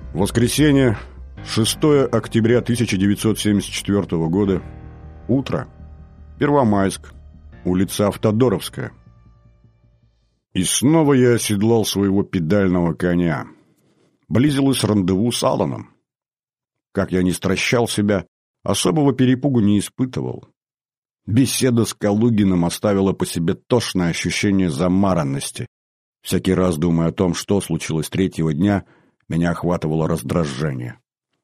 Воскресенье, 6 октября 1974 года. Утро. Первомайск. Улица Автодоровская. И снова я оседлал своего педального коня. Близилось рандеву с Алланом. Как я ни стращал себя, особого перепугу не испытывал. Беседа с Калугиным оставила по себе тошное ощущение замаранности. Всякий раз, думая о том, что случилось третьего дня, меня охватывало раздражение.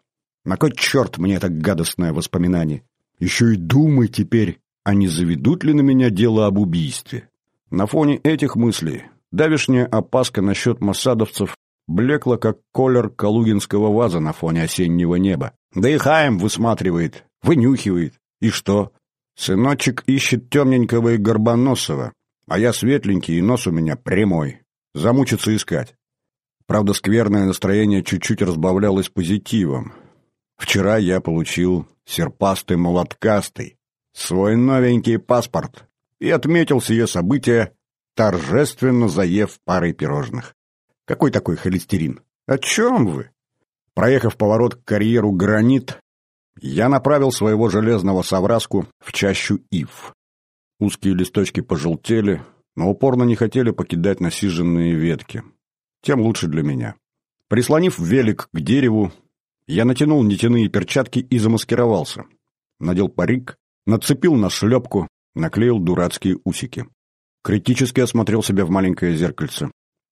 На кой черт мне это гадостное воспоминание? Еще и думай теперь, а не заведут ли на меня дело об убийстве? На фоне этих мыслей давешняя опаска насчет моссадовцев блекла, как колер калугинского ваза на фоне осеннего неба. Да и Хаим высматривает, вынюхивает. И что? Сыночек ищет темненького и горбоносого, а я светленький, и нос у меня прямой. Замучиться искать. Правда, скверное настроение чуть-чуть разбавлялось позитивом. Вчера я получил серпастый-молоткастый, свой новенький паспорт, и отметил сие событие, торжественно заев парой пирожных. Какой такой холестерин? О чем вы? Проехав поворот к карьеру «Гранит», я направил своего железного совраску в чащу ив. Узкие листочки пожелтели, но упорно не хотели покидать насиженные ветки. Тем лучше для меня. Прислонив велик к дереву, я натянул нитяные перчатки и замаскировался. Надел парик, нацепил на шлепку, наклеил дурацкие усики. Критически осмотрел себя в маленькое зеркальце.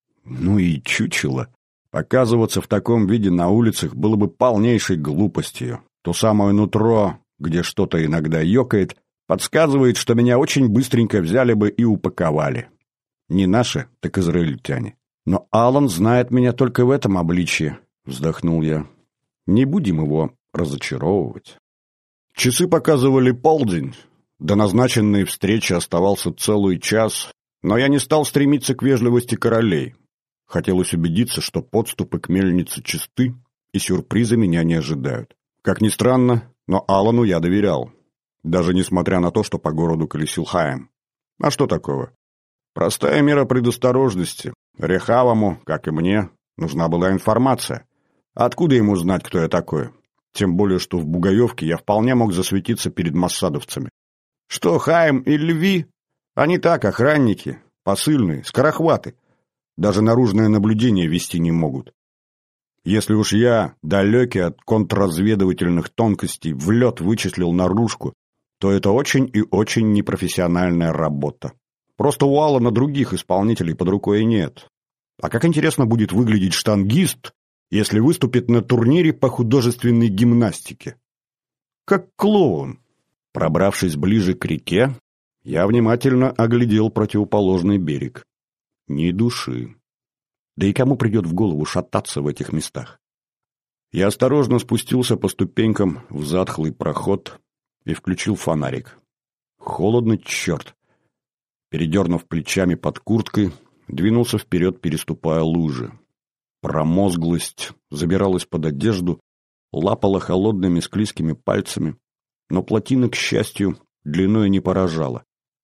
Ну и чучело. Показываться в таком виде на улицах было бы полнейшей глупостью. То самое нутро, где что-то иногда ёкает, подсказывает, что меня очень быстренько взяли бы и упаковали. Не наши, так израильтяне. Но Аллан знает меня только в этом обличье, вздохнул я. Не будем его разочаровывать. Часы показывали полдень. До назначенной встречи оставался целый час, но я не стал стремиться к вежливости королей. Хотелось убедиться, что подступы к мельнице чисты, и сюрпризы меня не ожидают. Как ни странно, но Аллану я доверял. Даже несмотря на то, что по городу колесил Хаим. А что такого? Простая мера предосторожности. Рехавому, как и мне, нужна была информация. Откуда ему знать, кто я такой? Тем более, что в Бугаевке я вполне мог засветиться перед моссадовцами. Что, Хаим и Льви? Они так, охранники, посыльные, скорохваты. Даже наружное наблюдение вести не могут. Если уж я, далекий от контрразведывательных тонкостей, в лед вычислил наружку, то это очень и очень непрофессиональная работа. Просто у Аллана других исполнителей под рукой нет. А как интересно будет выглядеть штангист, если выступит на турнире по художественной гимнастике? Как клоун. Пробравшись ближе к реке, я внимательно оглядел противоположный берег. Ни души. Да и кому придет в голову шататься в этих местах? Я осторожно спустился по ступенькам в затхлый проход и включил фонарик. Холодно, черт. Передернув плечами под курткой, двинулся вперед, переступая лужи. Промозглость забиралась под одежду, лапала холодными склизкими пальцами, но плотина, к счастью, длиной не поражала.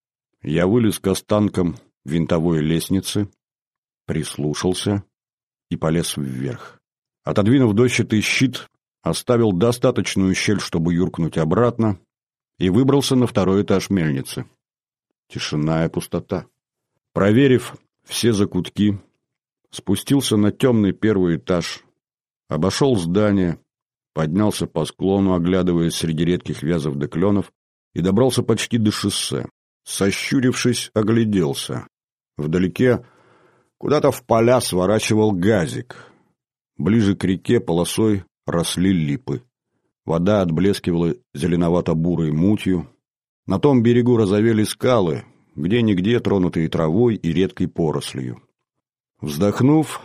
Я вылез к останкам винтовой лестницы, прислушался и полез вверх. Отодвинув дощатый щит, оставил достаточную щель, чтобы юркнуть обратно, и выбрался на второй этаж мельницы. Тишина и пустота. Проверив все закутки, спустился на темный первый этаж, обошел здание, поднялся по склону, оглядываясь среди редких вязов да кленов, и добрался почти до шоссе. Сощурившись, огляделся. Вдалеке куда-то в поля сворачивал газик. Ближе к реке полосой росли липы. Вода отблескивала зеленовато-бурой мутью. На том берегу разовели скалы, где-нигде тронутые травой и редкой порослью. Вздохнув,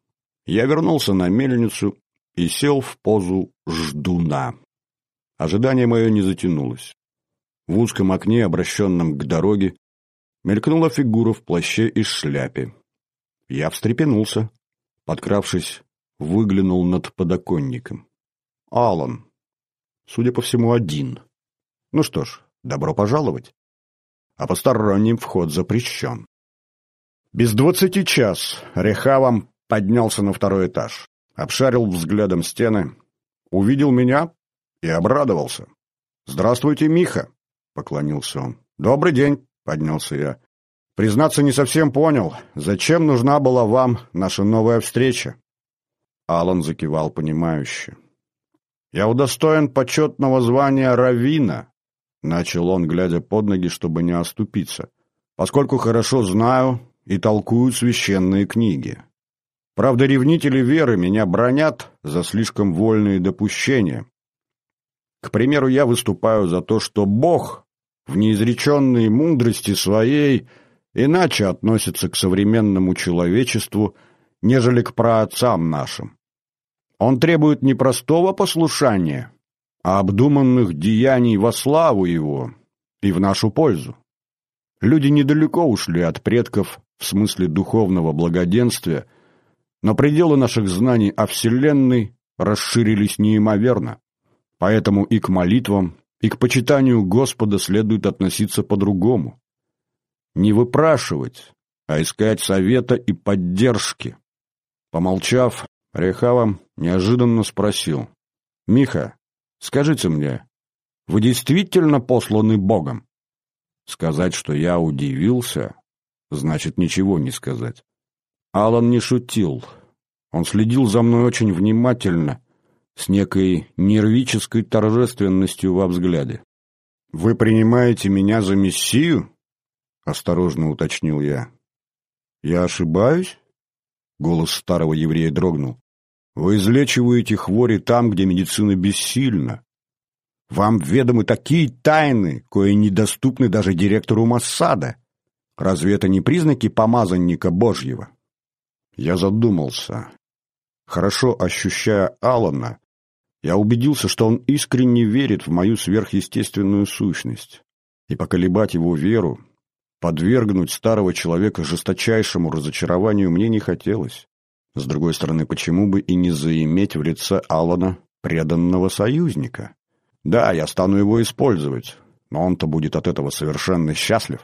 я вернулся на мельницу и сел в позу ждуна. Ожидание мое не затянулось. В узком окне, обращенном к дороге, мелькнула фигура в плаще и шляпе. Я встрепенулся. Подкравшись, выглянул над подоконником. Аллан. Судя по всему, один. Ну что ж, добро пожаловать. А посторонним вход запрещен. Без 20 час Рехавам поднялся на второй этаж. обшарил взглядом стены, увидел меня и обрадовался. «Здравствуйте, Миха!» — поклонился он. «Добрый день!» — поднялся я. «Признаться, не совсем понял, зачем нужна была вам наша новая встреча?» Алан закивал понимающе. «Я удостоен почетного звания раввина», — начал он, глядя под ноги, чтобы не оступиться, «поскольку хорошо знаю и толкую священные книги. Правда, ревнители веры меня бранят за слишком вольные допущения. К примеру, я выступаю за то, что Бог в неизреченной мудрости своей иначе относится к современному человечеству, нежели к праотцам нашим. Он требует не простого послушания, а обдуманных деяний во славу Его и в нашу пользу. Люди недалеко ушли от предков в смысле духовного благоденствия, но пределы наших знаний о Вселенной расширились неимоверно. Поэтому и к молитвам, и к почитанию Господа следует относиться по-другому. Не выпрашивать, а искать совета и поддержки. Помолчав, Рехава неожиданно спросил: «Миха, скажите мне, вы действительно посланы Богом?» Сказать, что я удивился, значит ничего не сказать. Алан не шутил. Он следил за мной очень внимательно, с некой нервической торжественностью во взгляде. «Вы принимаете меня за мессию?» — осторожно уточнил я. «Я ошибаюсь?» — голос старого еврея дрогнул. «Вы излечиваете хвори там, где медицина бессильна. Вам ведомы такие тайны, кои недоступны даже директору Моссада. Разве это не признаки помазанника Божьего?» Я задумался. Хорошо ощущая Алана, я убедился, что он искренне верит в мою сверхъестественную сущность. И поколебать его веру, подвергнуть старого человека жесточайшему разочарованию мне не хотелось. С другой стороны, почему бы и не заиметь в лице Алана преданного союзника? Да, я стану его использовать, но он-то будет от этого совершенно счастлив.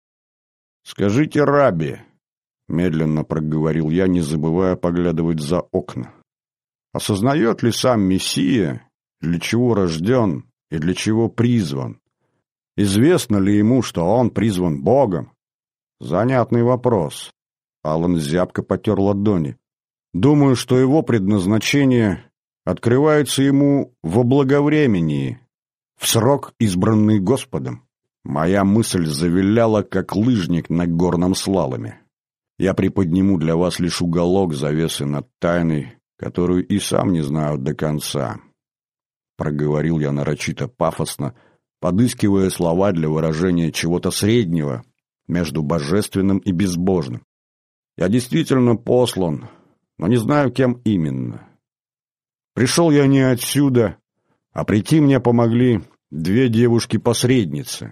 «Скажите, Рабби», — медленно проговорил я, не забывая поглядывать за окна, осознает ли сам Мессия, для чего рожден и для чего призван? Известно ли ему, что он призван Богом? Занятный вопрос. Алан зябко потер ладони. Думаю, что его предназначение открывается ему во благовремении, в срок, избранный Господом. Моя мысль завиляла, как лыжник на горном слаломе. Я приподниму для вас лишь уголок завесы над тайной, которую и сам не знаю до конца. Проговорил я нарочито пафосно, подыскивая слова для выражения чего-то среднего между божественным и безбожным. Я действительно послан, но не знаю, кем именно. Пришел я не отсюда, а прийти мне помогли две девушки-посредницы.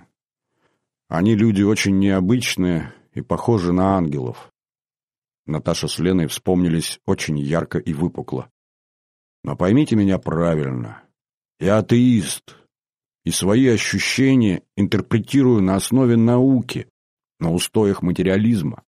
Они люди очень необычные и похожи на ангелов. Наташа с Леной вспомнились очень ярко и выпукло. Но поймите меня правильно. Я атеист, и свои ощущения интерпретирую на основе науки, на устоях материализма.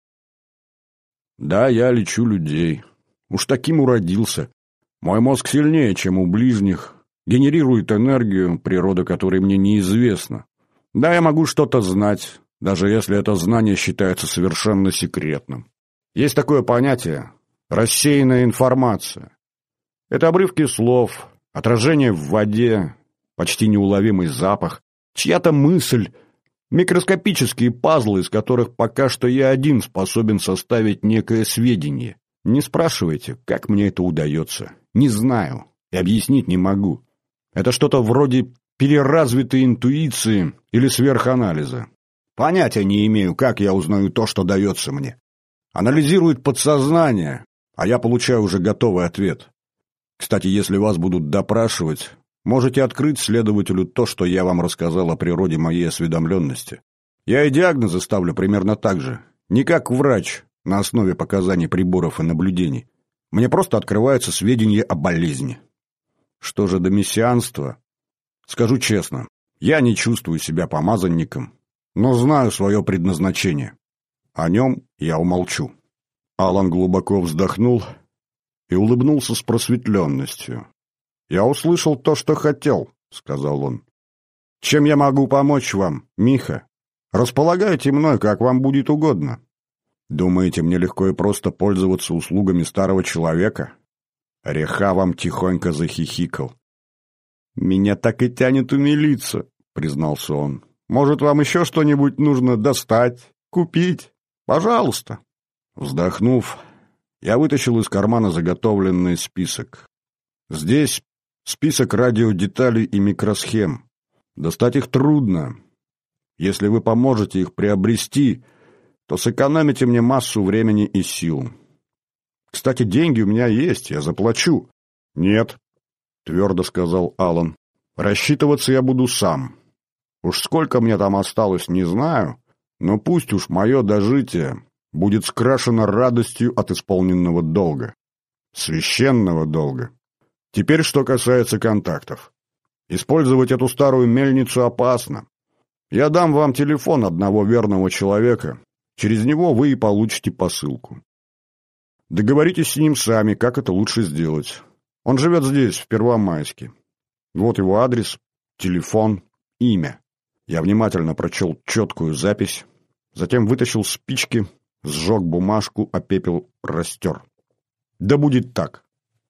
Да, я лечу людей. Уж таким уродился. Мой мозг сильнее, чем у ближних, генерирует энергию, природа которой мне неизвестна. Да, я могу что-то знать, даже если это знание считается совершенно секретным. Есть такое понятие – рассеянная информация. Это обрывки слов, отражение в воде, почти неуловимый запах, чья-то мысль, микроскопические пазлы, из которых пока что я один способен составить некое сведение. Не спрашивайте, как мне это удается. Не знаю и объяснить не могу. Это что-то вроде переразвитой интуиции или сверханализа. Понятия не имею, как я узнаю то, что дается мне. Анализирует подсознание, а я получаю уже готовый ответ. Кстати, если вас будут допрашивать, можете открыть следователю то, что я вам рассказал о природе моей осведомленности. Я и диагнозы ставлю примерно так же. Не как врач, на основе показаний приборов и наблюдений. Мне просто открываются сведения о болезни. Что же до мессианства? Скажу честно, я не чувствую себя помазанником, но знаю свое предназначение. О нем я умолчу. Алан глубоко вздохнул и улыбнулся с просветленностью. «Я услышал то, что хотел», — сказал он. «Чем я могу помочь вам, Миха? Располагайте мной, как вам будет угодно. Думаете, мне легко и просто пользоваться услугами старого человека?» Рехавом тихонько захихикал. «Меня так и тянет умилиться», — признался он. «Может, вам еще что-нибудь нужно достать, купить? Пожалуйста». Вздохнув, я вытащил из кармана заготовленный список. Здесь список радиодеталей и микросхем. Достать их трудно. Если вы поможете их приобрести, то сэкономите мне массу времени и сил. Кстати, деньги у меня есть, я заплачу. Нет, твердо сказал Алан. Рассчитываться я буду сам. Уж сколько мне там осталось, не знаю, но пусть уж мое дожитие будет скрашено радостью от исполненного долга. Священного долга. Теперь, что касается контактов. Использовать эту старую мельницу опасно. Я дам вам телефон одного верного человека. Через него вы и получите посылку. Договоритесь с ним сами, как это лучше сделать. Он живет здесь, в Первомайске. Вот его адрес, телефон, имя. Я внимательно прочел четкую запись, затем вытащил спички, сжег бумажку, а пепел растер. Да будет так.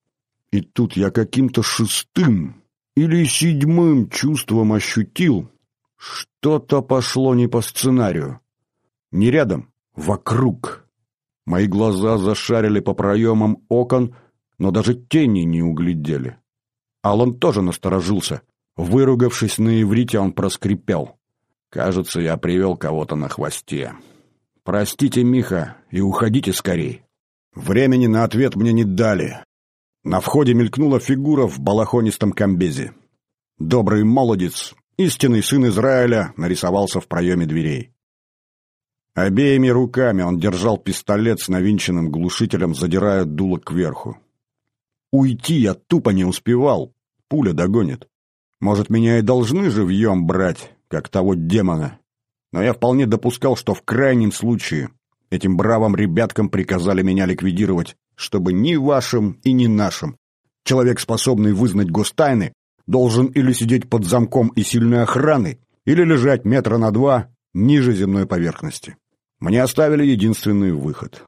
И тут я каким-то шестым или седьмым чувством ощутил, что-то пошло не по сценарию. Не рядом, вокруг. Мои глаза зашарили по проемам окон, но даже тени не углядели. Алан тоже насторожился. Выругавшись на иврите, он проскрипел. «Кажется, я привел кого-то на хвосте. Простите, Миха, и уходите скорей». Времени на ответ мне не дали. На входе мелькнула фигура в балахонистом комбезе. Добрый молодец, истинный сын Израиля, нарисовался в проеме дверей. Обеими руками он держал пистолет с навинченным глушителем, задирая дуло кверху. Уйти я тупо не успевал, пуля догонит. Может, меня и должны живьем брать, как того демона. Но я вполне допускал, что в крайнем случае этим бравым ребяткам приказали меня ликвидировать, чтобы ни вашим и ни нашим человек, способный вызнать гостайны, должен или сидеть под замком и сильной охраны, или лежать метра на 2 ниже земной поверхности. Мне оставили единственный выход.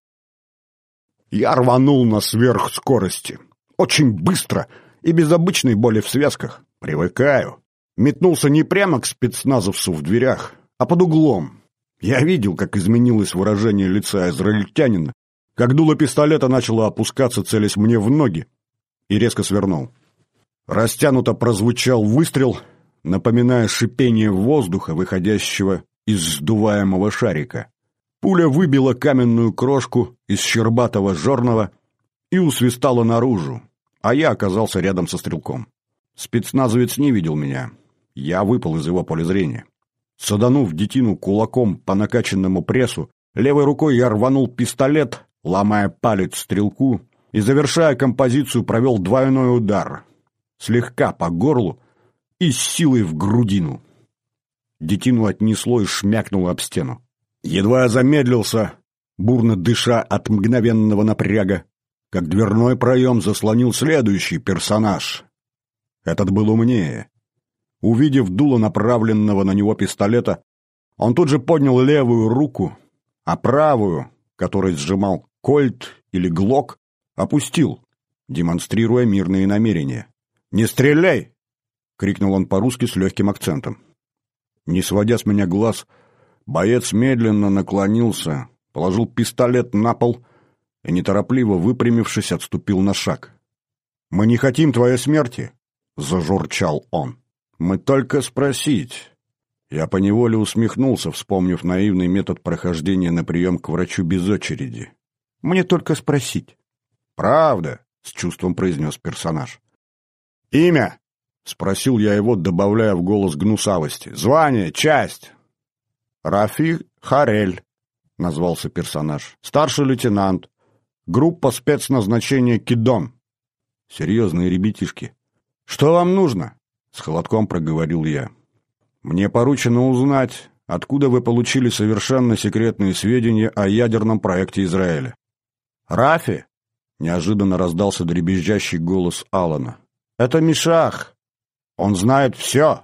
Я рванул на сверхскорости. Очень быстро и без обычной боли в связках. Привыкаю. Метнулся не прямо к спецназовцу в дверях, а под углом. Я видел, как изменилось выражение лица израильтянина, как дуло пистолета начало опускаться, целясь мне в ноги, и резко свернул. Растянуто прозвучал выстрел, напоминая шипение воздуха, выходящего из сдуваемого шарика. Пуля выбила каменную крошку из щербатого жорного и усвистала наружу, а я оказался рядом со стрелком. Спецназовец не видел меня. Я выпал из его поля зрения. Саданув детину кулаком по накачанному прессу, левой рукой я рванул пистолет, ломая палец стрелку, и, завершая композицию, провел двойной удар. Слегка по горлу и с силой в грудину. Детину отнесло и шмякнуло об стену. Едва я замедлился, бурно дыша от мгновенного напряга, как дверной проем заслонил следующий персонаж. Этот был умнее. Увидев дуло направленного на него пистолета, он тут же поднял левую руку, а правую, которой сжимал кольт или глок, опустил, демонстрируя мирные намерения. «Не стреляй!» — крикнул он по-русски с легким акцентом. Не сводя с меня глаз, боец медленно наклонился, положил пистолет на пол и, неторопливо выпрямившись, отступил на шаг. «Мы не хотим твоей смерти!» — зажурчал он. «Мы только спросить». Я поневоле усмехнулся, вспомнив наивный метод прохождения на прием к врачу без очереди. «Мне только спросить». «Правда?» — с чувством произнес персонаж. «Имя?» — спросил я его, добавляя в голос гнусавости. «Звание, часть». «Рафи Харель», — назвался персонаж. «Старший лейтенант. Группа спецназначения «Кидон». Серьезные ребятишки. «Что вам нужно?» — с холодком проговорил я. «Мне поручено узнать, откуда вы получили совершенно секретные сведения о ядерном проекте Израиля». «Рафи?» — неожиданно раздался дребезжащий голос Алана. «Это Мишах! Он знает все!»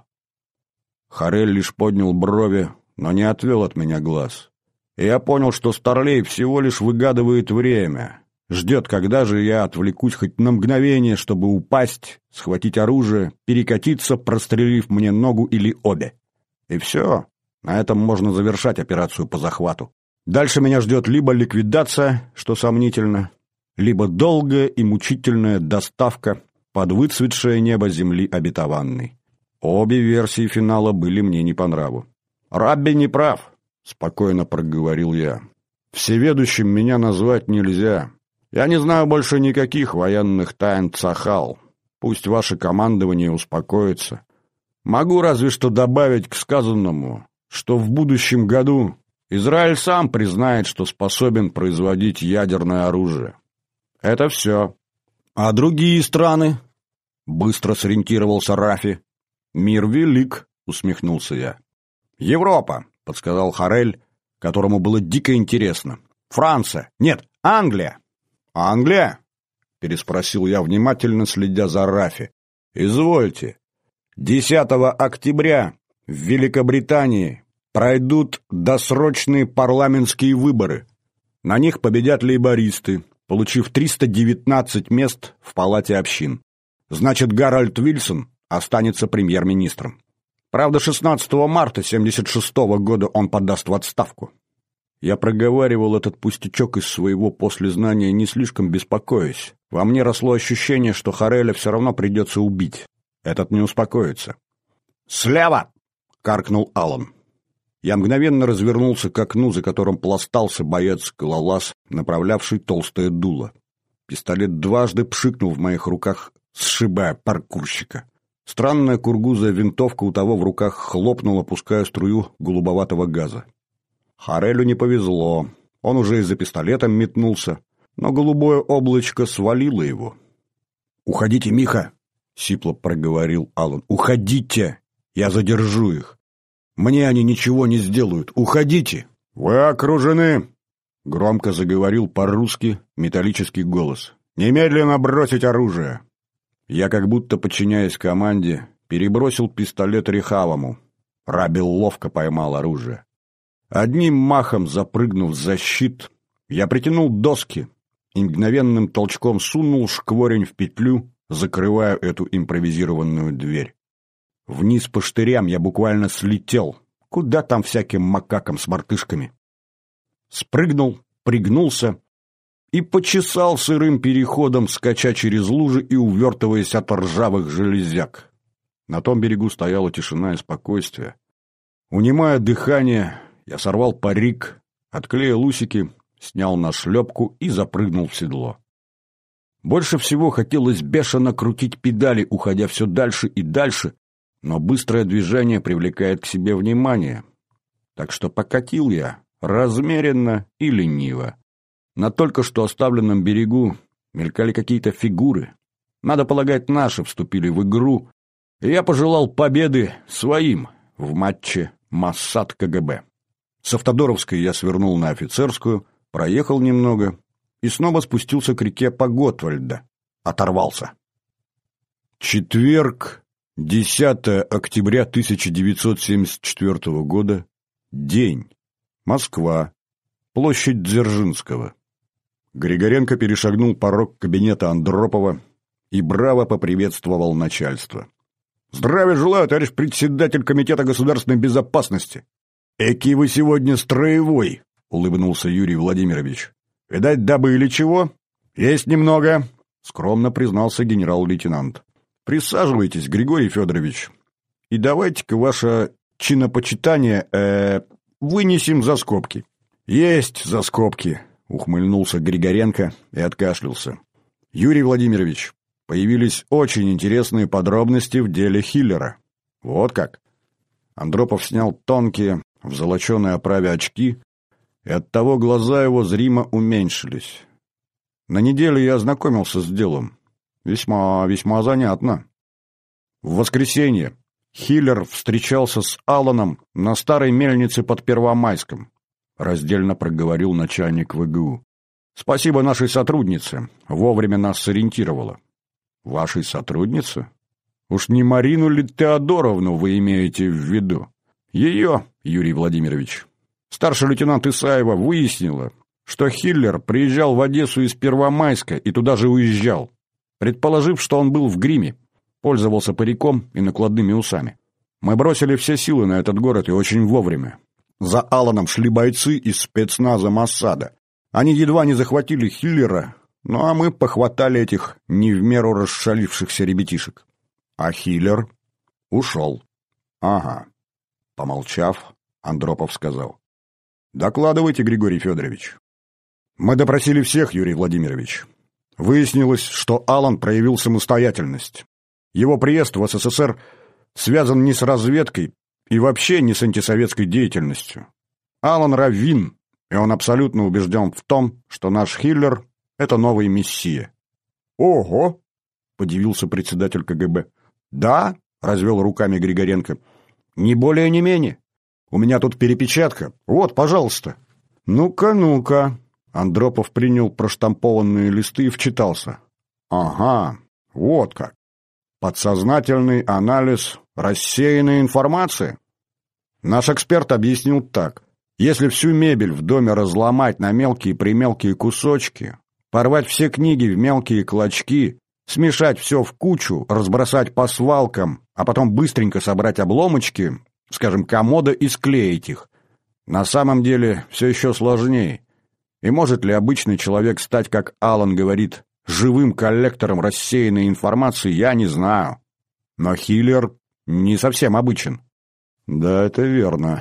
Харель лишь поднял брови, но не отвел от меня глаз. И я понял, что Старлей всего лишь выгадывает время. Ждет, когда же я отвлекусь хоть на мгновение, чтобы упасть, схватить оружие, перекатиться, прострелив мне ногу или обе. И все. На этом можно завершать операцию по захвату. Дальше меня ждет либо ликвидация, что сомнительно, либо долгая и мучительная доставка под выцветшее небо земли обетованной. Обе версии финала были мне не по нраву. «Рабби не прав», — спокойно проговорил я. «Всеведущим меня назвать нельзя. Я не знаю больше никаких военных тайн Цахал. Пусть ваше командование успокоится. Могу разве что добавить к сказанному, что в будущем году Израиль сам признает, что способен производить ядерное оружие. Это все. А другие страны?» — быстро сориентировался Рафи. «Мир велик», — усмехнулся я. «Европа», — подсказал Харель, которому было дико интересно. «Франция. Нет, Англия». «Англия?» — переспросил я, внимательно следя за Рафи. «Извольте. 10 октября в Великобритании пройдут досрочные парламентские выборы. На них победят лейбористы, получив 319 мест в Палате общин. Значит, Гарольд Вильсон останется премьер-министром. Правда, 16 марта 1976 года он подаст в отставку». Я проговаривал этот пустячок из своего послезнания, не слишком беспокоясь. Во мне росло ощущение, что Хареля все равно придется убить. Этот не успокоится. «Слева!» — каркнул Алан. Я мгновенно развернулся к окну, за которым пластался боец-гололаз, направлявший толстое дуло. Пистолет дважды пшикнул в моих руках, сшибая паркурщика. Странная кургузая винтовка у того в руках хлопнула, пуская струю голубоватого газа. Харелю не повезло. Он уже и за пистолетом метнулся, но голубое облачко свалило его. «Уходите, Миха!» — сипло проговорил Алан. «Уходите! Я задержу их! Мне они ничего не сделают! Уходите!» «Вы окружены!» — громко заговорил по-русски металлический голос. «Немедленно бросить оружие!» Я, как будто подчиняясь команде, перебросил пистолет Рехавому. Раби ловко поймал оружие. Одним махом запрыгнув за щит, я притянул доски и мгновенным толчком сунул шкворень в петлю, закрывая эту импровизированную дверь. Вниз по штырям я буквально слетел. Куда там всяким макакам с мартышками? Спрыгнул, пригнулся и почесал сырым переходом, скача через лужи и увертываясь от ржавых железяк. На том берегу стояла тишина и спокойствие. Унимая дыхание, я сорвал парик, отклеил усики, снял нашлепку и запрыгнул в седло. Больше всего хотелось бешено крутить педали, уходя все дальше и дальше, но быстрое движение привлекает к себе внимание. Так что покатил я размеренно и лениво. На только что оставленном берегу мелькали какие-то фигуры. Надо полагать, наши вступили в игру, и я пожелал победы своим в матче Моссад КГБ. С Автодоровской я свернул на Офицерскую, проехал немного и снова спустился к реке по Готвальда. Оторвался. Четверг, 10 октября 1974 года. День. Москва. Площадь Дзержинского. Григоренко перешагнул порог кабинета Андропова и браво поприветствовал начальство. «Здравия желаю, товарищ председатель Комитета государственной безопасности!» «Экий вы сегодня строевой», — улыбнулся Юрий Владимирович. «Видать, добыли чего?» «Есть немного», — скромно признался генерал-лейтенант. «Присаживайтесь, Григорий Федорович, и давайте-ка ваше чинопочитание вынесем за скобки». «Есть за скобки», — ухмыльнулся Григоренко и откашлялся. «Юрий Владимирович, появились очень интересные подробности в деле Хиллера». «Вот как?» Андропов снял тонкие, в золоченой оправе очки, и оттого глаза его зримо уменьшились. На неделе я ознакомился с делом. Весьма занятно. В воскресенье Хиллер встречался с Алланом на старой мельнице под Первомайском, раздельно проговорил начальник ВГУ. Спасибо нашей сотруднице. Вовремя нас сориентировала. Вашей сотруднице? Уж не Марину ли Теодоровну вы имеете в виду? Ее, Юрий Владимирович. Старший лейтенант Исаева выяснила, что Хиллер приезжал в Одессу из Первомайска и туда же уезжал, предположив, что он был в гриме, пользовался париком и накладными усами. Мы бросили все силы на этот город и очень вовремя. За Аланом шли бойцы из спецназа Моссада. Они едва не захватили Хиллера, ну а мы похватали этих не в меру расшалившихся ребятишек. А Хиллер ушел. Ага. Помолчав, Андропов сказал. Докладывайте, Григорий Федорович. Мы допросили всех, Юрий Владимирович. Выяснилось, что Алан проявил самостоятельность. Его приезд в СССР связан не с разведкой и вообще не с антисоветской деятельностью. Алан раввин, и он абсолютно убежден в том, что наш Хиллер — это новый мессия. «Ого!» — подивился председатель КГБ. «Да», — развел руками Григоренко, — «не более, не менее. У меня тут перепечатка. Вот, пожалуйста». «Ну-ка, ну-ка». Андропов принял проштампованные листы и вчитался. «Ага, вот как. Подсознательный анализ рассеянной информации». Наш эксперт объяснил так. Если всю мебель в доме разломать на мелкие-примелкие кусочки, порвать все книги в мелкие клочки, смешать все в кучу, разбросать по свалкам, а потом быстренько собрать обломочки, скажем, комода, и склеить их, на самом деле все еще сложнее. И может ли обычный человек стать, как Алан говорит, живым коллектором рассеянной информации, я не знаю. Но Хиллер не совсем обычен. Да, это верно.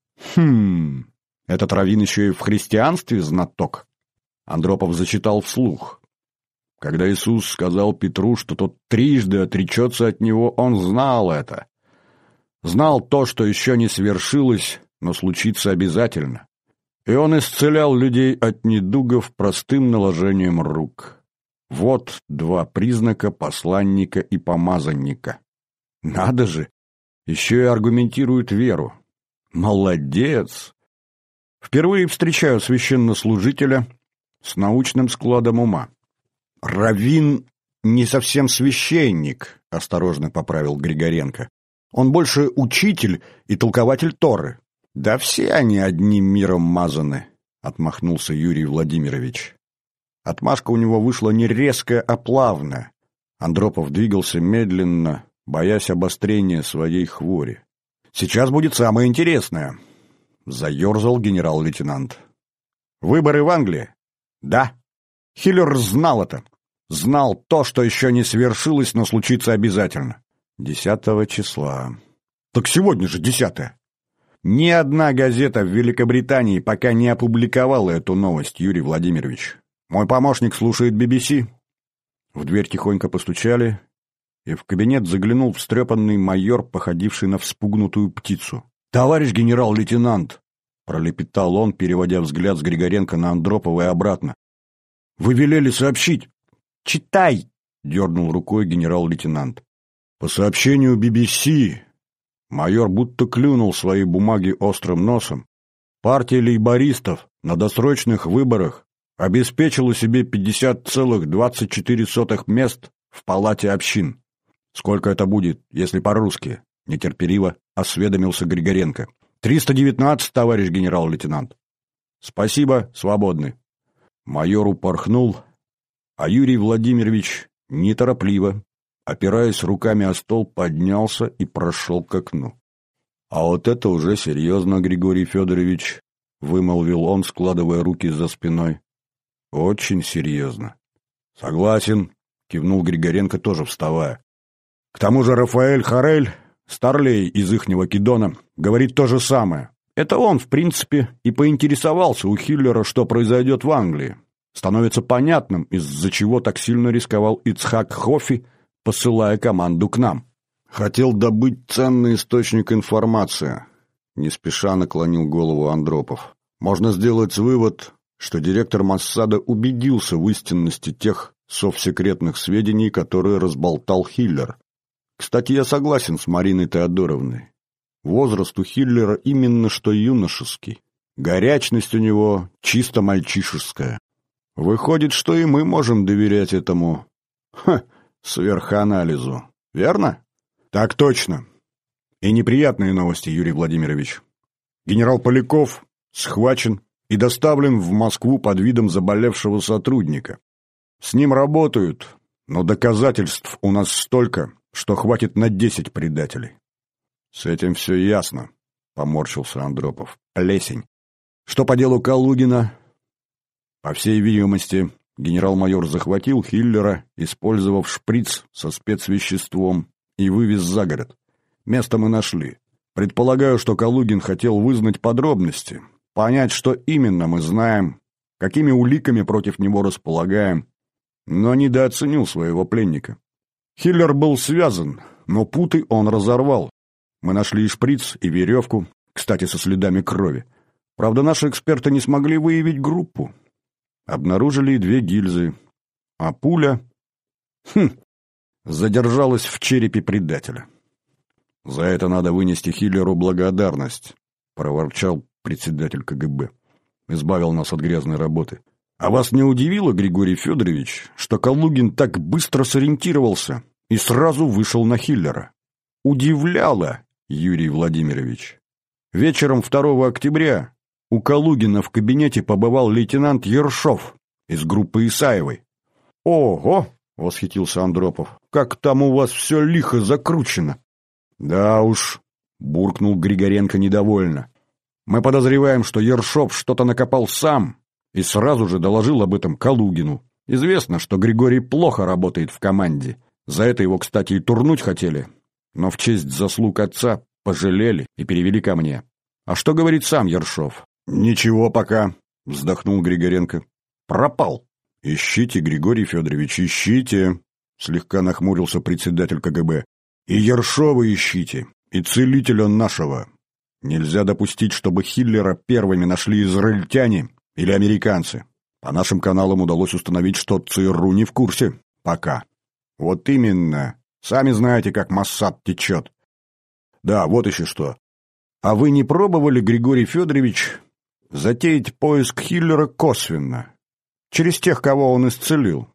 Этот раввин еще и в христианстве знаток. Андропов зачитал вслух. Когда Иисус сказал Петру, что тот трижды отречется от него, он знал это. Знал то, что еще не свершилось, но случится обязательно. И он исцелял людей от недугов простым наложением рук. Вот два признака посланника и помазанника. Надо же! Еще и аргументирует веру. Молодец! Впервые встречаю священнослужителя с научным складом ума. Раввин не совсем священник, осторожно поправил Григоренко. Он больше учитель и толкователь Торы. Да все они одним миром мазаны, отмахнулся Юрий Владимирович. Отмашка у него вышла не резкая, а плавная. Андропов двигался медленно, боясь обострения своей хвори. «Сейчас будет самое интересное», — заерзал генерал-лейтенант. «Выборы в Англии?» «Да». Хиллер знал это. Знал то, что еще не свершилось, но случится обязательно. 10 числа. Так сегодня же 10. Ни одна газета в Великобритании пока не опубликовала эту новость, Юрий Владимирович. Мой помощник слушает BBC. В дверь тихонько постучали, и в кабинет заглянул встрепанный майор, походивший на вспугнутую птицу. «Товарищ генерал-лейтенант!» — пролепетал он, переводя взгляд с Григоренко на Андропова и обратно. «Вы велели сообщить!» «Читай!» — дернул рукой генерал-лейтенант. По сообщению BBC, майор будто клюнул свои бумаги острым носом. Партия лейбористов на досрочных выборах обеспечила себе 50,24 мест в Палате общин. «Сколько это будет, если по-русски?» — нетерпеливо осведомился Григоренко. 319, товарищ генерал-лейтенант. «Спасибо, свободны». Майор упорхнул, а Юрий Владимирович неторопливо, опираясь руками о стол, поднялся и прошел к окну. «А вот это уже серьезно, Григорий Федорович», — вымолвил он, складывая руки за спиной. «Очень серьезно». «Согласен», — кивнул Григоренко, тоже вставая. «К тому же Рафаэль Харель, старлей из ихнего Кидона, говорит то же самое. Это он, в принципе, и поинтересовался у Хиллера, что произойдет в Англии. Становится понятным, из-за чего так сильно рисковал Ицхак Хофи, посылая команду к нам. Хотел добыть ценный источник информации», — не спеша наклонил голову Андропов. «Можно сделать вывод, что директор Моссада убедился в истинности тех совсекретных сведений, которые разболтал Хиллер. Кстати, я согласен с Мариной Теодоровной. Возраст у Хиллера именно что юношеский. Горячность у него чисто мальчишеская. Выходит, что и мы можем доверять этому сверханализу. Верно? Так точно. И неприятные новости, Юрий Владимирович. Генерал Поляков схвачен и доставлен в Москву под видом заболевшего сотрудника. С ним работают, но доказательств у нас столько, что хватит на 10 предателей. С этим все ясно, поморщился Андропов. Плесень. Что по делу Калугина? По всей видимости, генерал-майор захватил Хиллера, использовав шприц со спецвеществом, и вывез за город. Место мы нашли. Предполагаю, что Калугин хотел вызнать подробности, понять, что именно мы знаем, какими уликами против него располагаем, но недооценил своего пленника. Хиллер был связан, но путы он разорвал. Мы нашли и шприц, и веревку, кстати, со следами крови. Правда, наши эксперты не смогли выявить группу. Обнаружили и 2 гильзы, а пуля задержалась в черепе предателя. «За это надо вынести Хиллеру благодарность», — проворчал председатель КГБ. «Избавил нас от грязной работы. А вас не удивило, Григорий Федорович, что Калугин так быстро сориентировался и сразу вышел на Хиллера? Удивляло, Юрий Владимирович. Вечером 2 октября у Калугина в кабинете побывал лейтенант Ершов из группы Исаевой. «Ого!» — восхитился Андропов. «Как там у вас все лихо закручено!» «Да уж», — буркнул Григоренко недовольно. «Мы подозреваем, что Ершов что-то накопал сам и сразу же доложил об этом Калугину. Известно, что Григорий плохо работает в команде. За это его, кстати, и турнуть хотели. Но в честь заслуг отца пожалели и перевели ко мне. А что говорит сам Ершов?» «Ничего пока», — вздохнул Григоренко. «Пропал». «Ищите, Григорий Федорович, ищите», — слегка нахмурился председатель КГБ. «И Ершова ищите, и целителя нашего. Нельзя допустить, чтобы Хиллера первыми нашли израильтяне или американцы. По нашим каналам удалось установить, что ЦРУ не в курсе. Пока». «Вот именно. Сами знаете, как Моссад течет». «Да, вот еще что. А вы не пробовали, Григорий Федорович, затеять поиск Хиллера косвенно, через тех, кого он исцелил?»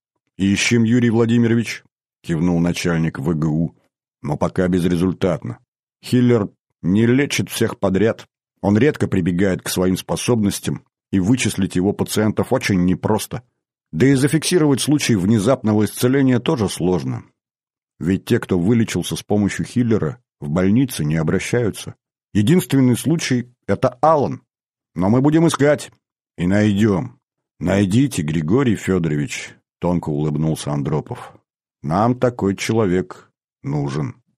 «Ищем, Юрий Владимирович», — кивнул начальник ВГУ, — «но пока безрезультатно. Хиллер не лечит всех подряд, он редко прибегает к своим способностям, и вычислить его пациентов очень непросто. Да и зафиксировать случай внезапного исцеления тоже сложно. Ведь те, кто вылечился с помощью Хиллера, в больнице не обращаются. Единственный случай — это Аллан. Но мы будем искать и найдем». «Найдите, Григорий Федорович», — тонко улыбнулся Андропов. «Нам такой человек нужен».